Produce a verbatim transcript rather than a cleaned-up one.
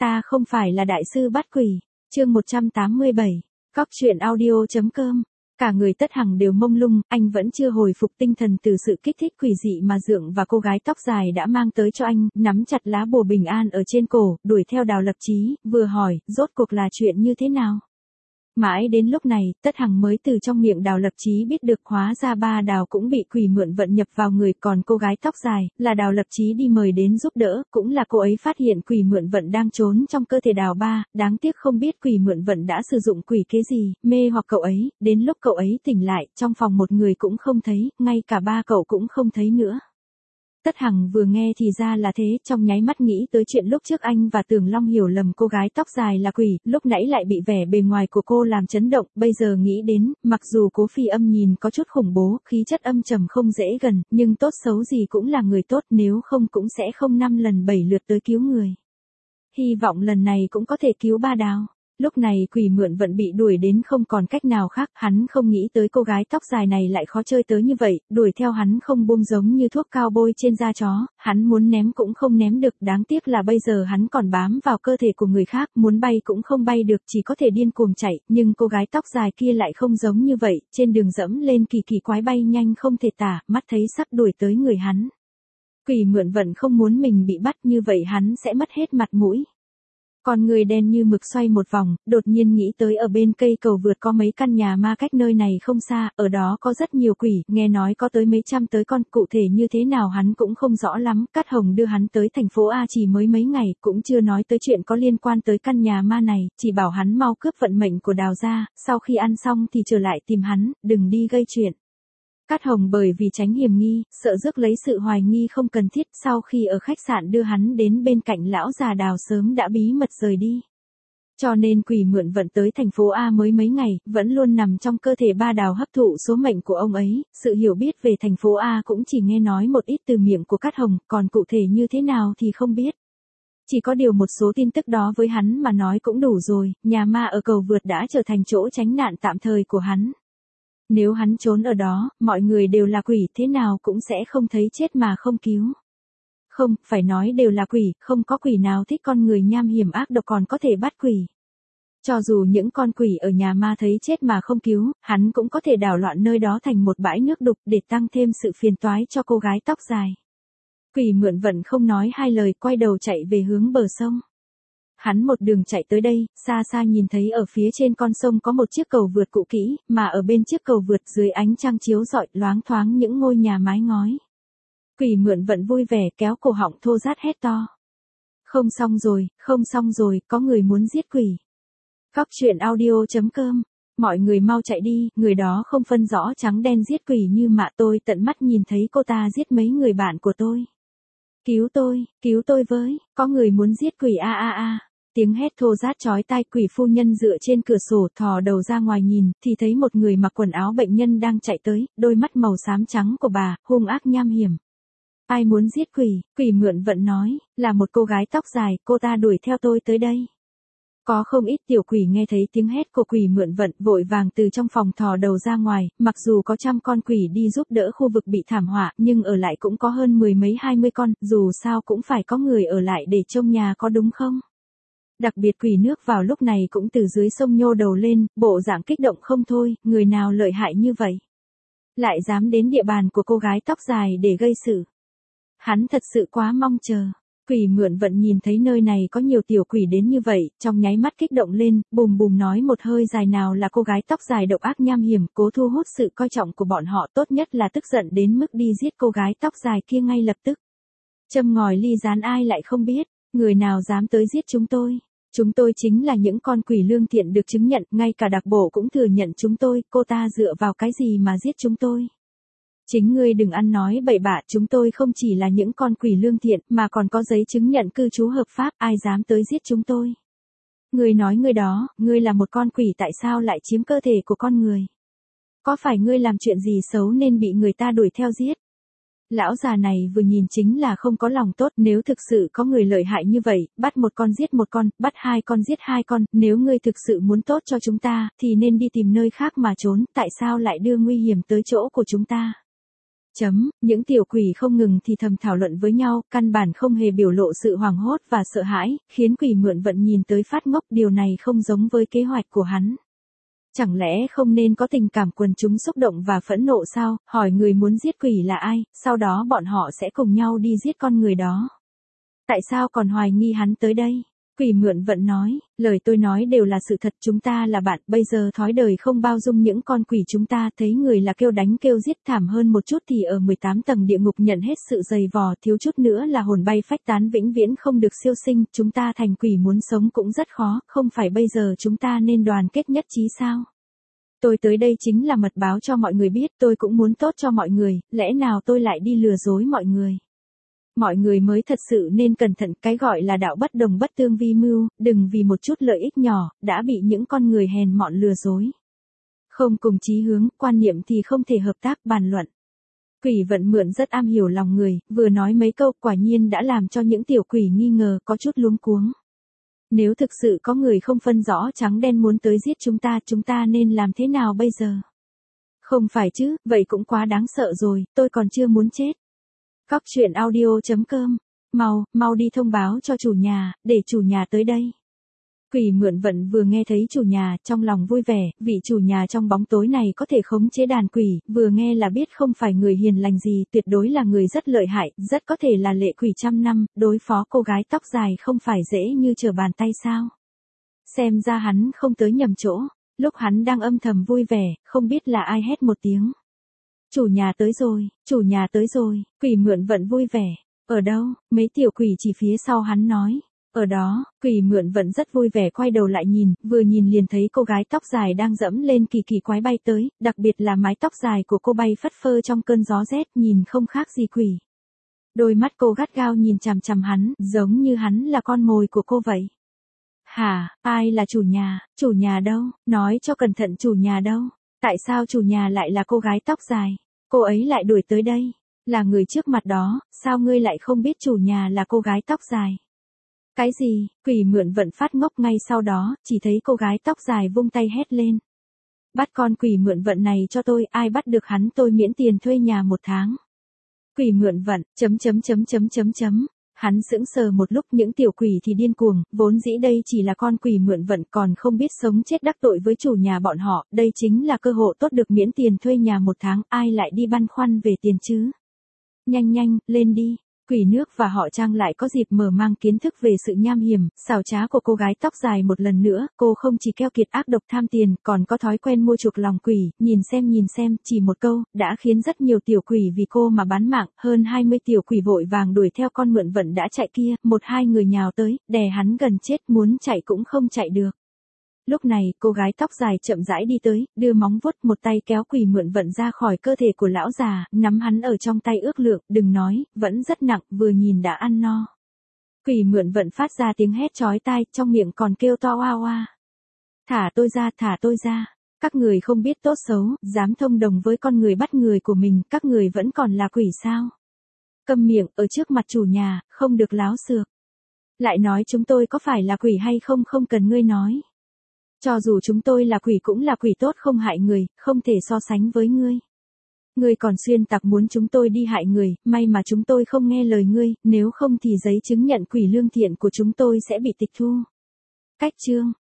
ta không phải là đại sư bắt quỷ. Chương một trăm tám mươi bảy. Cóc truyện audio.com. Cả người Tất Hằng đều mông lung, anh vẫn chưa hồi phục tinh thần từ sự kích thích quỷ dị mà Dượng và cô gái tóc dài đã mang tới cho anh, nắm chặt lá bùa bình an ở trên cổ, đuổi theo Đào Lập Chí, vừa hỏi, rốt cuộc là chuyện như thế nào? Mãi đến lúc này, Tất Hằng mới từ trong miệng Đào Lập Chí biết được hóa ra ba Đào cũng bị quỷ mượn vận nhập vào người, còn cô gái tóc dài, là Đào Lập Chí đi mời đến giúp đỡ, cũng là cô ấy phát hiện quỷ mượn vận đang trốn trong cơ thể Đào ba, đáng tiếc không biết quỷ mượn vận đã sử dụng quỷ kế gì, mê hoặc cậu ấy, đến lúc cậu ấy tỉnh lại, trong phòng một người cũng không thấy, ngay cả ba cậu cũng không thấy nữa. Tất Hằng vừa nghe thì ra là thế, trong nháy mắt nghĩ tới chuyện lúc trước anh và Tưởng Long hiểu lầm cô gái tóc dài là quỷ, lúc nãy lại bị vẻ bề ngoài của cô làm chấn động, bây giờ nghĩ đến, mặc dù Cố Phi Âm nhìn có chút khủng bố, khí chất âm trầm không dễ gần, nhưng tốt xấu gì cũng là người tốt, nếu không cũng sẽ không năm lần bảy lượt tới cứu người. Hy vọng lần này cũng có thể cứu ba Đào. Lúc này quỷ mượn vận bị đuổi đến không còn cách nào khác, hắn không nghĩ tới cô gái tóc dài này lại khó chơi tới như vậy, đuổi theo hắn không buông giống như thuốc cao bôi trên da chó, hắn muốn ném cũng không ném được, đáng tiếc là bây giờ hắn còn bám vào cơ thể của người khác, muốn bay cũng không bay được, chỉ có thể điên cuồng chạy, nhưng cô gái tóc dài kia lại không giống như vậy, trên đường dẫm lên kỳ kỳ quái bay nhanh không thể tả, mắt thấy sắp đuổi tới người hắn. Quỷ mượn vận không muốn mình bị bắt, như vậy hắn sẽ mất hết mặt mũi. Con người đen như mực xoay một vòng, đột nhiên nghĩ tới ở bên cây cầu vượt có mấy căn nhà ma cách nơi này không xa, ở đó có rất nhiều quỷ, nghe nói có tới mấy trăm tới con, cụ thể như thế nào hắn cũng không rõ lắm. Cát Hồng đưa hắn tới thành phố A chỉ mới mấy ngày, cũng chưa nói tới chuyện có liên quan tới căn nhà ma này, chỉ bảo hắn mau cướp vận mệnh của Đào gia, sau khi ăn xong thì trở lại tìm hắn, đừng đi gây chuyện. Cát Hồng bởi vì tránh hiểm nghi, sợ rước lấy sự hoài nghi không cần thiết, sau khi ở khách sạn đưa hắn đến bên cạnh lão già Đào sớm đã bí mật rời đi. Cho nên quỷ mượn vận tới thành phố A mới mấy ngày, vẫn luôn nằm trong cơ thể ba Đào hấp thụ số mệnh của ông ấy, sự hiểu biết về thành phố A cũng chỉ nghe nói một ít từ miệng của Cát Hồng, còn cụ thể như thế nào thì không biết. Chỉ có điều một số tin tức đó với hắn mà nói cũng đủ rồi, nhà ma ở cầu vượt đã trở thành chỗ tránh nạn tạm thời của hắn. Nếu hắn trốn ở đó, mọi người đều là quỷ, thế nào cũng sẽ không thấy chết mà không cứu. Không, phải nói đều là quỷ, không có quỷ nào thích con người nham hiểm ác độc còn có thể bắt quỷ. Cho dù những con quỷ ở nhà ma thấy chết mà không cứu, hắn cũng có thể đảo loạn nơi đó thành một bãi nước đục để tăng thêm sự phiền toái cho cô gái tóc dài. Quỷ mượn vận không nói hai lời, quay đầu chạy về hướng bờ sông. Hắn một đường chạy tới đây, xa xa nhìn thấy ở phía trên con sông có một chiếc cầu vượt cũ kỹ, mà ở bên chiếc cầu vượt dưới ánh trăng chiếu rọi loáng thoáng những ngôi nhà mái ngói. Quỷ mượn vận vui vẻ kéo cổ họng thô rát hét to. Không xong rồi, không xong rồi, có người muốn giết quỷ. Cóc truyện audio.com. Mọi người mau chạy đi, người đó không phân rõ trắng đen giết quỷ như mạ, tôi tận mắt nhìn thấy cô ta giết mấy người bạn của tôi. Cứu tôi, cứu tôi với, có người muốn giết quỷ a a a. Tiếng hét thô rát chói tai, quỷ phu nhân dựa trên cửa sổ thò đầu ra ngoài nhìn, thì thấy một người mặc quần áo bệnh nhân đang chạy tới, đôi mắt màu xám trắng của bà, hung ác nham hiểm. Ai muốn giết quỷ? Quỷ mượn vận nói, là một cô gái tóc dài, cô ta đuổi theo tôi tới đây. Có không ít tiểu quỷ nghe thấy tiếng hét của quỷ mượn vận, vội vàng từ trong phòng thò đầu ra ngoài, mặc dù có trăm con quỷ đi giúp đỡ khu vực bị thảm họa, nhưng ở lại cũng có hơn mười mấy hai mươi con, dù sao cũng phải có người ở lại để trông nhà có đúng không? Đặc biệt quỷ nước vào lúc này cũng từ dưới sông nhô đầu lên, bộ dạng kích động không thôi, người nào lợi hại như vậy? Lại dám đến địa bàn của cô gái tóc dài để gây sự. Hắn thật sự quá mong chờ. Quỷ mượn vận nhìn thấy nơi này có nhiều tiểu quỷ đến như vậy, trong nháy mắt kích động lên, bùm bùm nói một hơi dài nào là cô gái tóc dài độc ác nham hiểm, cố thu hút sự coi trọng của bọn họ, tốt nhất là tức giận đến mức đi giết cô gái tóc dài kia ngay lập tức. Châm ngòi ly gián ai lại không biết, người nào dám tới giết chúng tôi. Chúng tôi chính là những con quỷ lương thiện được chứng nhận, ngay cả đặc bộ cũng thừa nhận chúng tôi, cô ta dựa vào cái gì mà giết chúng tôi. Chính ngươi đừng ăn nói bậy bạ, chúng tôi không chỉ là những con quỷ lương thiện, mà còn có giấy chứng nhận cư trú hợp pháp, ai dám tới giết chúng tôi. Ngươi nói ngươi đó, ngươi là một con quỷ tại sao lại chiếm cơ thể của con người? Có phải ngươi làm chuyện gì xấu nên bị người ta đuổi theo giết? Lão già này vừa nhìn chính là không có lòng tốt, nếu thực sự có người lợi hại như vậy, bắt một con giết một con, bắt hai con giết hai con, nếu ngươi thực sự muốn tốt cho chúng ta, thì nên đi tìm nơi khác mà trốn, tại sao lại đưa nguy hiểm tới chỗ của chúng ta? Chấm, những tiểu quỷ không ngừng thì thầm thảo luận với nhau, căn bản không hề biểu lộ sự hoảng hốt và sợ hãi, khiến quỷ mượn vận nhìn tới phát ngốc, điều này không giống với kế hoạch của hắn. Chẳng lẽ không nên có tình cảm quần chúng xúc động và phẫn nộ sao, hỏi người muốn giết quỷ là ai, sau đó bọn họ sẽ cùng nhau đi giết con người đó. Tại sao còn hoài nghi hắn tới đây? Quỷ mượn vận nói, lời tôi nói đều là sự thật, chúng ta là bạn, bây giờ thói đời không bao dung những con quỷ, chúng ta thấy người là kêu đánh kêu giết, thảm hơn một chút thì ở mười tám tầng địa ngục nhận hết sự dày vò, thiếu chút nữa là hồn bay phách tán vĩnh viễn không được siêu sinh, chúng ta thành quỷ muốn sống cũng rất khó, không phải bây giờ chúng ta nên đoàn kết nhất trí sao? Tôi tới đây chính là mật báo cho mọi người biết, tôi cũng muốn tốt cho mọi người, lẽ nào tôi lại đi lừa dối mọi người? Mọi người mới thật sự nên cẩn thận, cái gọi là đạo bất đồng bất tương vi mưu, đừng vì một chút lợi ích nhỏ, đã bị những con người hèn mọn lừa dối. Không cùng chí hướng, quan niệm thì không thể hợp tác bàn luận. Quỷ vận mượn rất am hiểu lòng người, vừa nói mấy câu quả nhiên đã làm cho những tiểu quỷ nghi ngờ, có chút luống cuống. Nếu thực sự có người không phân rõ trắng đen muốn tới giết chúng ta, chúng ta nên làm thế nào bây giờ? Không phải chứ, vậy cũng quá đáng sợ rồi, tôi còn chưa muốn chết. Cóc truyện audio chấm com. Mau, mau đi thông báo cho chủ nhà, để chủ nhà tới đây. Quỷ mượn vận vừa nghe thấy chủ nhà, trong lòng vui vẻ, vị chủ nhà trong bóng tối này có thể khống chế đàn quỷ, vừa nghe là biết không phải người hiền lành gì, tuyệt đối là người rất lợi hại, rất có thể là lệ quỷ trăm năm, đối phó cô gái tóc dài không phải dễ như trở bàn tay sao. Xem ra hắn không tới nhầm chỗ, lúc hắn đang âm thầm vui vẻ, không biết là ai hét một tiếng. Chủ nhà tới rồi, chủ nhà tới rồi, quỷ mượn vận vui vẻ. Ở đâu? Mấy tiểu quỷ chỉ phía sau hắn nói. Ở đó, quỷ mượn vận rất vui vẻ quay đầu lại nhìn, vừa nhìn liền thấy cô gái tóc dài đang dẫm lên kỳ kỳ quái bay tới, đặc biệt là mái tóc dài của cô bay phất phơ trong cơn gió rét, nhìn không khác gì quỷ. Đôi mắt cô gắt gao nhìn chằm chằm hắn, giống như hắn là con mồi của cô vậy. Hả, ai là chủ nhà, chủ nhà đâu, nói cho cẩn thận chủ nhà đâu. Tại sao chủ nhà lại là cô gái tóc dài? Cô ấy lại đuổi tới đây. Là người trước mặt đó, sao ngươi lại không biết chủ nhà là cô gái tóc dài? Cái gì? Quỷ mượn vận phát ngốc ngay sau đó, chỉ thấy cô gái tóc dài vung tay hét lên. Bắt con quỷ mượn vận này cho tôi, ai bắt được hắn tôi miễn tiền thuê nhà một tháng. Quỷ mượn vận, chấm chấm chấm chấm chấm chấm. Hắn sững sờ một lúc, những tiểu quỷ thì điên cuồng, vốn dĩ đây chỉ là con quỷ mượn vận còn không biết sống chết đắc tội với chủ nhà bọn họ, đây chính là cơ hội tốt được miễn tiền thuê nhà một tháng, ai lại đi băn khoăn về tiền chứ? Nhanh nhanh, lên đi. Quỷ nước và họ Trang lại có dịp mở mang kiến thức về sự nham hiểm, xảo trá của cô gái tóc dài một lần nữa, cô không chỉ keo kiệt ác độc tham tiền, còn có thói quen mua chuộc lòng quỷ, nhìn xem nhìn xem, chỉ một câu, đã khiến rất nhiều tiểu quỷ vì cô mà bán mạng, hơn hai mươi tiểu quỷ vội vàng đuổi theo con mượn vận đã chạy kia, một hai người nhào tới, đè hắn gần chết, muốn chạy cũng không chạy được. Lúc này, cô gái tóc dài chậm rãi đi tới, đưa móng vuốt một tay kéo quỷ mượn vận ra khỏi cơ thể của lão già, nắm hắn ở trong tay ước lượng, đừng nói, vẫn rất nặng, vừa nhìn đã ăn no. Quỷ mượn vận phát ra tiếng hét chói tai, trong miệng còn kêu to oa oa. Thả tôi ra, thả tôi ra. Các người không biết tốt xấu, dám thông đồng với con người bắt người của mình, các người vẫn còn là quỷ sao? Câm miệng, ở trước mặt chủ nhà, không được láo xược. Lại nói chúng tôi có phải là quỷ hay không không cần ngươi nói. Cho dù chúng tôi là quỷ cũng là quỷ tốt không hại người, không thể so sánh với ngươi. Ngươi còn xuyên tạc muốn chúng tôi đi hại người, may mà chúng tôi không nghe lời ngươi, nếu không thì giấy chứng nhận quỷ lương thiện của chúng tôi sẽ bị tịch thu. Cách chương